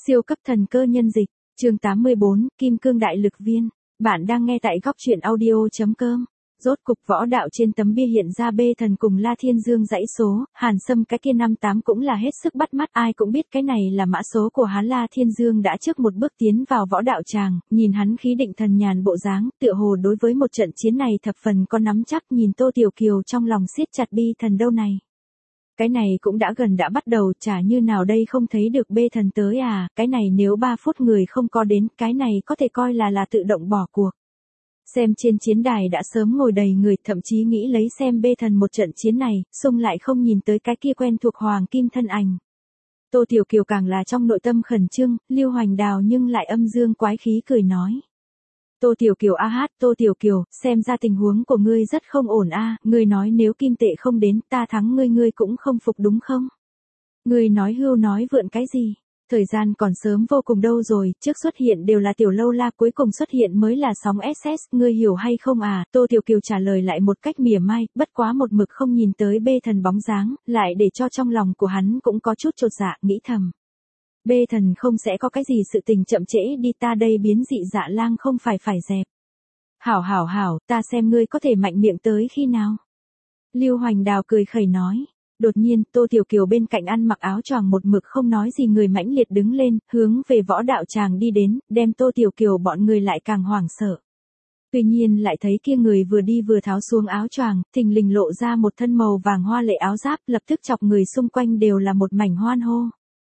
Siêu cấp thần cơ nhân dịch, chương 84, Kim Cương Đại Lực Viên. Bạn đang nghe tại góc truyện audio.com. Rốt cục võ đạo trên tấm bia hiện ra bê thần cùng La Thiên Dương dãy số, Hàn Sâm cái kia 58 cũng là hết sức bắt mắt, ai cũng biết cái này là mã số của hắn. La Thiên Dương đã trước một bước tiến vào võ đạo tràng, nhìn hắn khí định thần nhàn bộ dáng, tựa hồ đối với một trận chiến này thập phần có nắm chắc, nhìn Tô Tiểu Kiều trong lòng siết chặt bi thần đâu này. Cái này cũng đã gần đã bắt đầu, chả như nào đây không thấy được bê thần tới à, cái này nếu 3 phút người không có đến, cái này có thể coi là tự động bỏ cuộc. Xem trên chiến đài đã sớm ngồi đầy người, thậm chí nghĩ lấy xem bê thần một trận chiến này, xung lại không nhìn tới cái kia quen thuộc hoàng kim thân ảnh. Tô Tiểu Kiều càng là trong nội tâm khẩn trương, Lưu Hoành Đào nhưng lại âm dương quái khí cười nói. Tô Tiểu Kiều Tô Tiểu Kiều, xem ra tình huống của ngươi rất không ổn ngươi nói nếu kim tệ không đến, ta thắng ngươi cũng không phục đúng không? Ngươi nói hưu nói vượn cái gì? Thời gian còn sớm vô cùng đâu rồi, trước xuất hiện đều là tiểu lâu la, cuối cùng xuất hiện mới là sóng SS, ngươi hiểu hay không à? Tô Tiểu Kiều trả lời lại một cách mỉa mai, bất quá một mực không nhìn tới bê thần bóng dáng, lại để cho trong lòng của hắn cũng có chút chột dạ, nghĩ thầm. Bê thần không sẽ có cái gì sự tình chậm trễ đi, ta đây biến dị dạ lang không phải dẹp. Hảo, ta xem ngươi có thể mạnh miệng tới khi nào. Lưu Hoành Đào cười khẩy nói. Đột nhiên, Tô Tiểu Kiều bên cạnh ăn mặc áo choàng một mực không nói gì người mãnh liệt đứng lên, hướng về võ đạo tràng đi đến, đem Tô Tiểu Kiều bọn người lại càng hoảng sợ. Tuy nhiên lại thấy kia người vừa đi vừa tháo xuống áo choàng, thình lình lộ ra một thân màu vàng hoa lệ áo giáp, lập tức chọc người xung quanh đều là một mảnh hoan hô.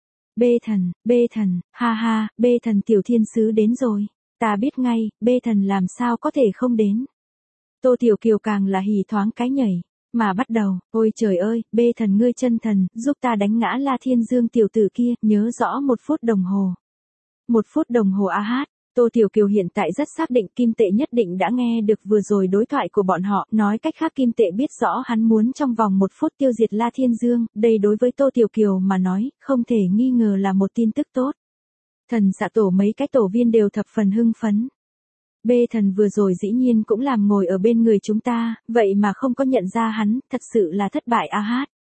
Bê thần, ha, bê thần tiểu thiên sứ đến rồi, ta biết ngay, bê thần làm sao có thể không đến. Tô Tiểu Kiều càng là hỉ thoáng cái nhảy, mà bắt đầu, ôi trời ơi, bê thần ngươi chân thần, giúp ta đánh ngã La Thiên Dương tiểu tử kia, nhớ rõ 1 phút đồng hồ. 1 phút đồng hồ Tô Tiểu Kiều hiện tại rất xác định kim tệ nhất định đã nghe được vừa rồi đối thoại của bọn họ, nói cách khác kim tệ biết rõ hắn muốn trong vòng 1 phút tiêu diệt La Thiên Dương, đây đối với Tô Tiểu Kiều mà nói, không thể nghi ngờ là một tin tức tốt. Thần xạ tổ mấy cái tổ viên đều thập phần hưng phấn. Bê thần vừa rồi dĩ nhiên cũng làm ngồi ở bên người chúng ta, vậy mà không có nhận ra hắn, thật sự là thất bại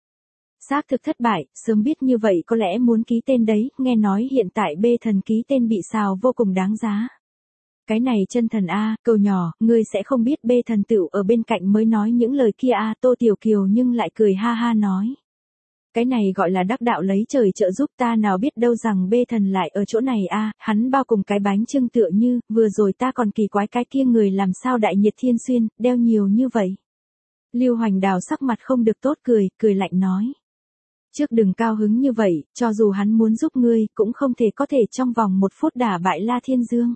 Xác thực thất bại, sớm biết như vậy có lẽ muốn ký tên đấy, nghe nói hiện tại bê thần ký tên bị xào vô cùng đáng giá. Cái này chân thần cầu nhỏ, ngươi sẽ không biết bê thần tựu ở bên cạnh mới nói những lời kia Tô Tiểu Kiều nhưng lại cười ha nói. Cái này gọi là đắc đạo lấy trời trợ giúp, ta nào biết đâu rằng bê thần lại ở chỗ này hắn bao cùng cái bánh trưng tựa như, vừa rồi ta còn kỳ quái cái kia người làm sao đại nhiệt thiên xuyên, đeo nhiều như vậy. Lưu Hoành Đào sắc mặt không được tốt cười lạnh nói. Trước đừng cao hứng như vậy, cho dù hắn muốn giúp ngươi, cũng không thể có thể trong vòng 1 phút đả bại La Thiên Dương.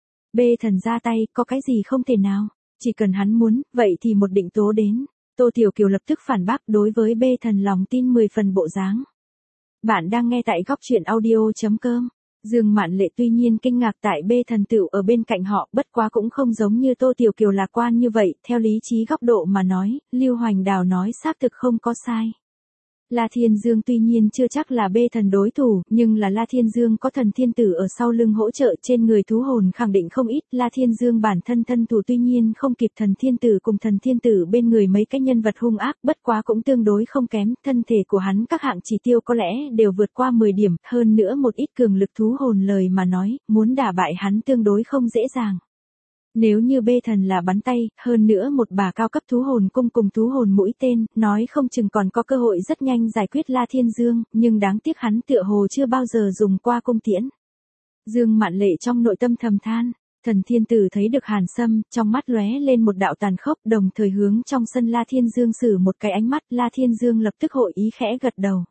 Bê thần ra tay, có cái gì không thể nào, chỉ cần hắn muốn, vậy thì một định tố đến. Tô Tiểu Kiều lập tức phản bác, đối với bê thần lòng tin 10 phần bộ dáng. Bạn đang nghe tại góc truyện audio.com. Dương Mạn Lệ tuy nhiên kinh ngạc tại bê thần tựu ở bên cạnh họ, bất quá cũng không giống như Tô Tiểu Kiều lạc quan như vậy, theo lý trí góc độ mà nói, Lưu Hoành Đào nói xác thực không có sai. La Thiên Dương tuy nhiên chưa chắc là bê thần đối thủ, nhưng là La Thiên Dương có thần thiên tử ở sau lưng hỗ trợ, trên người thú hồn khẳng định không ít. La Thiên Dương bản thân thân thủ tuy nhiên không kịp thần thiên tử cùng thần thiên tử bên người mấy cái nhân vật hung ác, bất quá cũng tương đối không kém, thân thể của hắn các hạng chỉ tiêu có lẽ đều vượt qua 10 điểm, hơn nữa một ít cường lực thú hồn lời mà nói, muốn đả bại hắn tương đối không dễ dàng. Nếu như bê thần là bắn tay, hơn nữa một bà cao cấp thú hồn cung cùng thú hồn mũi tên, nói không chừng còn có cơ hội rất nhanh giải quyết La Thiên Dương, nhưng đáng tiếc hắn tựa hồ chưa bao giờ dùng qua cung tiễn. Dương Mạn Lệ trong nội tâm thầm than, thần thiên tử thấy được Hàn Sâm, trong mắt lóe lên một đạo tàn khốc, đồng thời hướng trong sân La Thiên Dương sử một cái ánh mắt, La Thiên Dương lập tức hội ý khẽ gật đầu.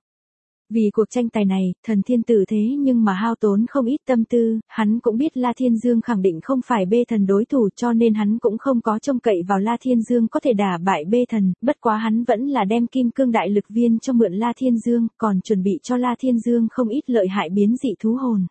Vì cuộc tranh tài này, thần thiên tử thế nhưng mà hao tốn không ít tâm tư, hắn cũng biết La Thiên Dương khẳng định không phải bê thần đối thủ, cho nên hắn cũng không có trông cậy vào La Thiên Dương có thể đả bại bê thần, bất quá hắn vẫn là đem Kim Cương Đại Lực Viên cho mượn La Thiên Dương, còn chuẩn bị cho La Thiên Dương không ít lợi hại biến dị thú hồn.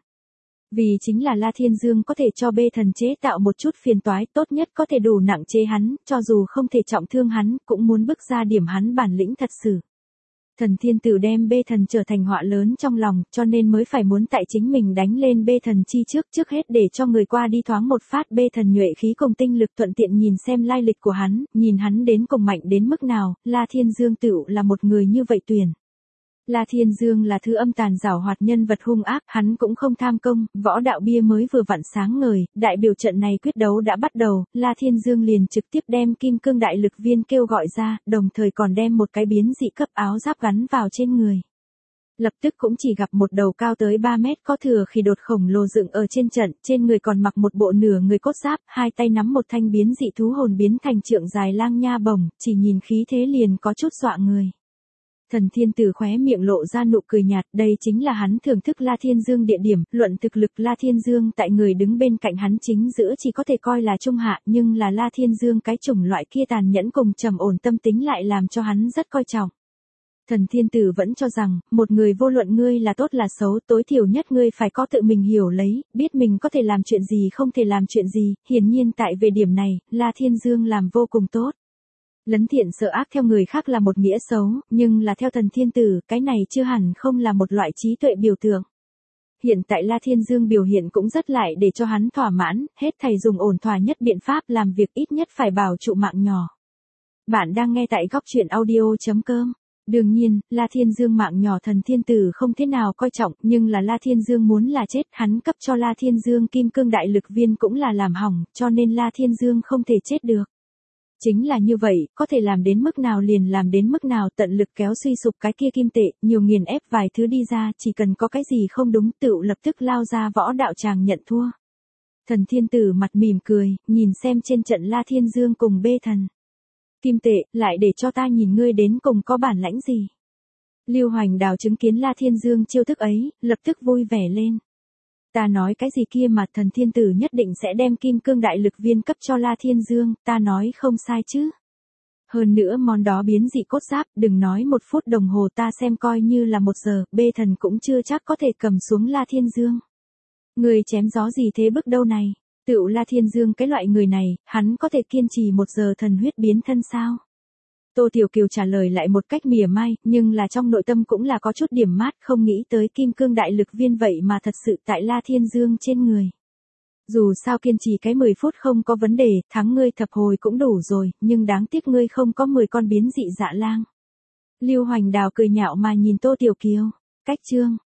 Vì chính là La Thiên Dương có thể cho bê thần chế tạo một chút phiền toái, tốt nhất có thể đủ nặng chế hắn, cho dù không thể trọng thương hắn, cũng muốn bức ra điểm hắn bản lĩnh thật sự. Thần thiên tử đem bê thần trở thành họa lớn trong lòng, cho nên mới phải muốn tại chính mình đánh lên bê thần chi trước hết để cho người qua đi thoáng một phát bê thần nhuệ khí cùng tinh lực, thuận tiện nhìn xem lai lịch của hắn, nhìn hắn đến cùng mạnh đến mức nào. La Thiên Dương tựu là một người như vậy tuyển. La Thiên Dương là thứ âm tàn giảo hoạt nhân vật hung ác, hắn cũng không tham công, võ đạo bia mới vừa vặn sáng ngời, đại biểu trận này quyết đấu đã bắt đầu, La Thiên Dương liền trực tiếp đem kim cương đại lực viên kêu gọi ra, đồng thời còn đem một cái biến dị cấp áo giáp gắn vào trên người. Lập tức cũng chỉ gặp một đầu cao tới 3 mét có thừa khỉ đột khổng lồ dựng ở trên trận, trên người còn mặc một bộ nửa người cốt giáp, hai tay nắm một thanh biến dị thú hồn biến thành trượng dài lang nha bổng, chỉ nhìn khí thế liền có chút dọa người. Thần Thiên Tử khóe miệng lộ ra nụ cười nhạt, đây chính là hắn thưởng thức La Thiên Dương địa điểm, luận thực lực La Thiên Dương tại người đứng bên cạnh hắn chính giữa chỉ có thể coi là trung hạ, nhưng là La Thiên Dương cái chủng loại kia tàn nhẫn cùng trầm ổn tâm tính lại làm cho hắn rất coi trọng. Thần Thiên Tử vẫn cho rằng, một người vô luận ngươi là tốt là xấu, tối thiểu nhất ngươi phải có tự mình hiểu lấy, biết mình có thể làm chuyện gì không thể làm chuyện gì, hiển nhiên tại về điểm này, La Thiên Dương làm vô cùng tốt. Lấn thiện sợ ác theo người khác là một nghĩa xấu, nhưng là theo Thần Thiên Tử, cái này chưa hẳn không là một loại trí tuệ biểu tượng. Hiện tại La Thiên Dương biểu hiện cũng rất lại để cho hắn thỏa mãn, hết thảy dùng ổn thỏa nhất biện pháp làm việc ít nhất phải bảo trụ mạng nhỏ. Bạn đang nghe tại góc truyện audio.com. Đương nhiên, La Thiên Dương mạng nhỏ Thần Thiên Tử không thế nào coi trọng, nhưng là La Thiên Dương muốn là chết, hắn cấp cho La Thiên Dương kim cương đại lực viên cũng là làm hỏng, cho nên La Thiên Dương không thể chết được. Chính là như vậy, có thể làm đến mức nào liền làm đến mức nào, tận lực kéo suy sụp cái kia kim tệ, nhiều nghiền ép vài thứ đi ra, chỉ cần có cái gì không đúng tựu lập tức lao ra võ đạo tràng nhận thua. Thần Thiên Tử mặt mỉm cười, nhìn xem trên trận La Thiên Dương cùng bê thần. Kim tệ, lại để cho ta nhìn ngươi đến cùng có bản lãnh gì. Lưu Hoành Đào chứng kiến La Thiên Dương chiêu thức ấy, lập tức vui vẻ lên. Ta nói cái gì kia mà Thần Thiên Tử nhất định sẽ đem kim cương đại lực viên cấp cho La Thiên Dương, ta nói không sai chứ. Hơn nữa món đó biến dị cốt giáp, đừng nói 1 phút đồng hồ ta xem coi như là 1 giờ, bê thần cũng chưa chắc có thể cầm xuống La Thiên Dương. Người chém gió gì thế bức đâu này, tựu La Thiên Dương cái loại người này, hắn có thể kiên trì 1 giờ thần huyết biến thân sao? Tô Tiểu Kiều trả lời lại một cách mỉa mai, nhưng là trong nội tâm cũng là có chút điểm mát, không nghĩ tới kim cương đại lực viên vậy mà thật sự tại La Thiên Dương trên người. Dù sao kiên trì cái 10 phút không có vấn đề, thắng ngươi thập hồi cũng đủ rồi, nhưng đáng tiếc ngươi không có 10 con biến dị dạ lang. Lưu Hoành Đào cười nhạo mà nhìn Tô Tiểu Kiều. Cách chương